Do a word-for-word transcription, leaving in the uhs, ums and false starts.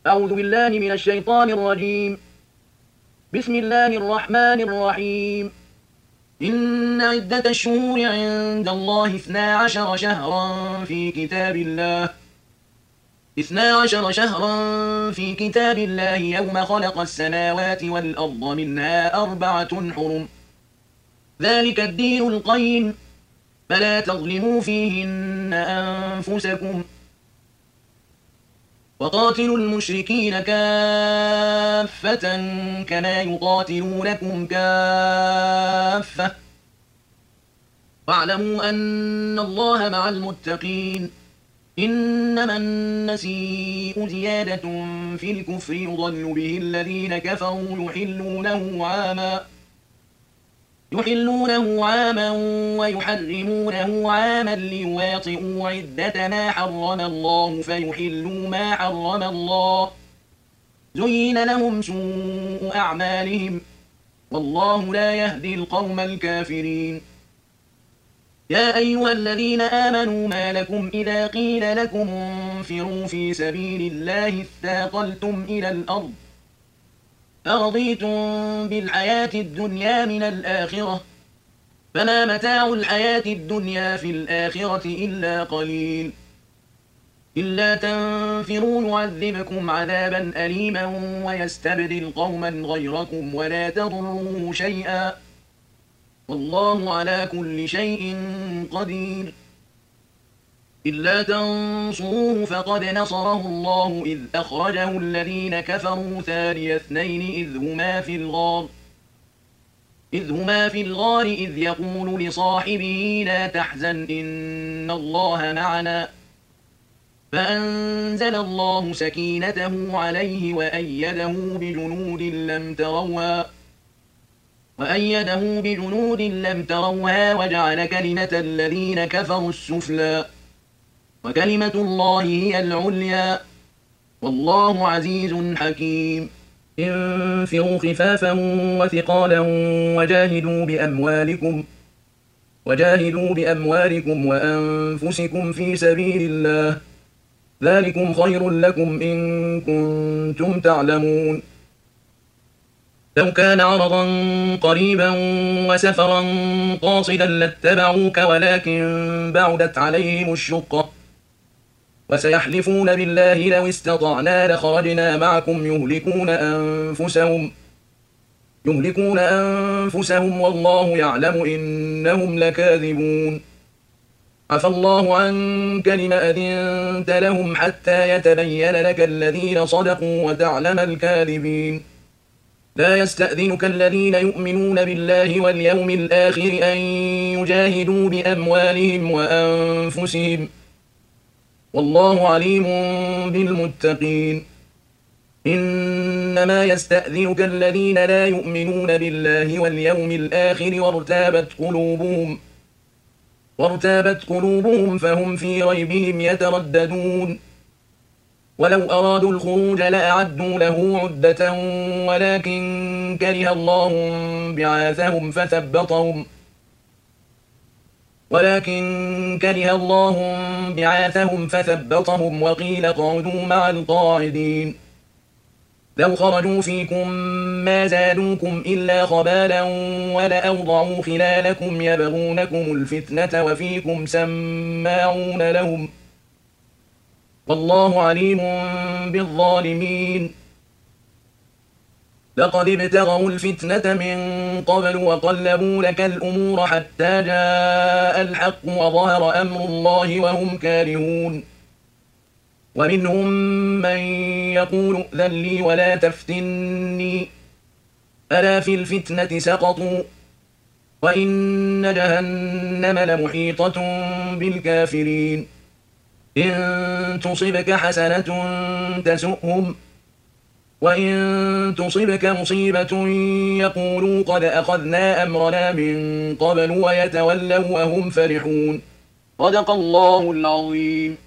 أعوذ بالله من الشيطان الرجيم. بسم الله الرحمن الرحيم. إن عدة الشهور عند الله اثنا عشر شهرا في كتاب الله اثنا عشر شهرا في كتاب الله يوم خلق السماوات والأرض منها أربعة حرم ذلك الدين القيم فلا تظلموا فيهن أنفسكم وقاتلوا المشركين كافة كما يقاتلونكم كافة واعلموا أن الله مع المتقين. إنما النسيء زيادة في الكفر يضل به الذين كفروا يحلونه عاما يحلونه عاما ويحرمونه عاما ليواطئوا عدة ما حرم الله فيحلوا ما حرم الله زين لهم سوء أعمالهم والله لا يهدي القوم الكافرين. يا أيها الذين آمنوا ما لكم إذا قيل لكم انفروا في سبيل الله اثاقلتم إلى الأرض أرضيتم بالحياة الدنيا من الآخرة فما متاع الحياة الدنيا في الآخرة إلا قليل. إلا تنفروا يعذبكم عذابا أليما ويستبدل قوما غيركم ولا تضروه شيئا والله على كل شيء قدير. إلا تنصروه فقد نصره الله إذ أخرجه الذين كفروا ثاني اثنين إذ هما في الغار إذ هما في الغار إذ يقول لصاحبه لا تحزن إن الله معنا فأنزل الله سكينته عليه وأيده بجنود لم تروها وأيده بجنود لم تروها وجعل كلمة الذين كفروا السفلى وكلمة الله هي العليا والله عزيز حكيم. انفروا خفافا وثقالا وجاهدوا بأموالكم وجاهدوا بأموالكم وأنفسكم في سبيل الله ذلكم خير لكم إن كنتم تعلمون. لو كان عرضا قريبا وسفرا قاصدا لاتبعوك ولكن بعدت عليهم الشقة وسيحلفون بالله لو استطعنا لخرجنا معكم يهلكون أنفسهم يهلكون أنفسهم والله يعلم إنهم لكاذبون. عفى الله عنك لما أذنت لهم حتى يتبين لك الذين صدقوا وتعلم الكاذبين. لا يستأذنك الذين يؤمنون بالله واليوم الآخر أن يجاهدوا بأموالهم وأنفسهم والله عليم بالمتقين. إنما يستأذنك الذين لا يؤمنون بالله واليوم الآخر وارتابت قلوبهم وارتابت قلوبهم فهم في ريبهم يترددون. ولو أرادوا الخروج لأعدوا له عدة ولكن كره الله بعاثهم فثبطهم ولكن كره الله بعاثهم فثبطهم وقيل اقعدوا مع القاعدين. لو خرجوا فيكم ما زادوكم إلا خبالا ولأوضعوا خلالكم يبغونكم الفتنة وفيكم سماعون لهم والله عليم بالظالمين. لقد ابتغوا الفتنة من قبل وقلبوا لك الأمور حتى جاء الحق وظهر أمر الله وهم كارهون. ومنهم من يقول ائذن لي ولا تفتني ألا في الفتنة سقطوا وإن جهنم لمحيطة بالكافرين. إن تصبك حسنة تسؤهم وإن تصبك مصيبة يقولوا قد أخذنا أمرنا من قبل ويتولوا وهم فرحون. صدق الله العظيم.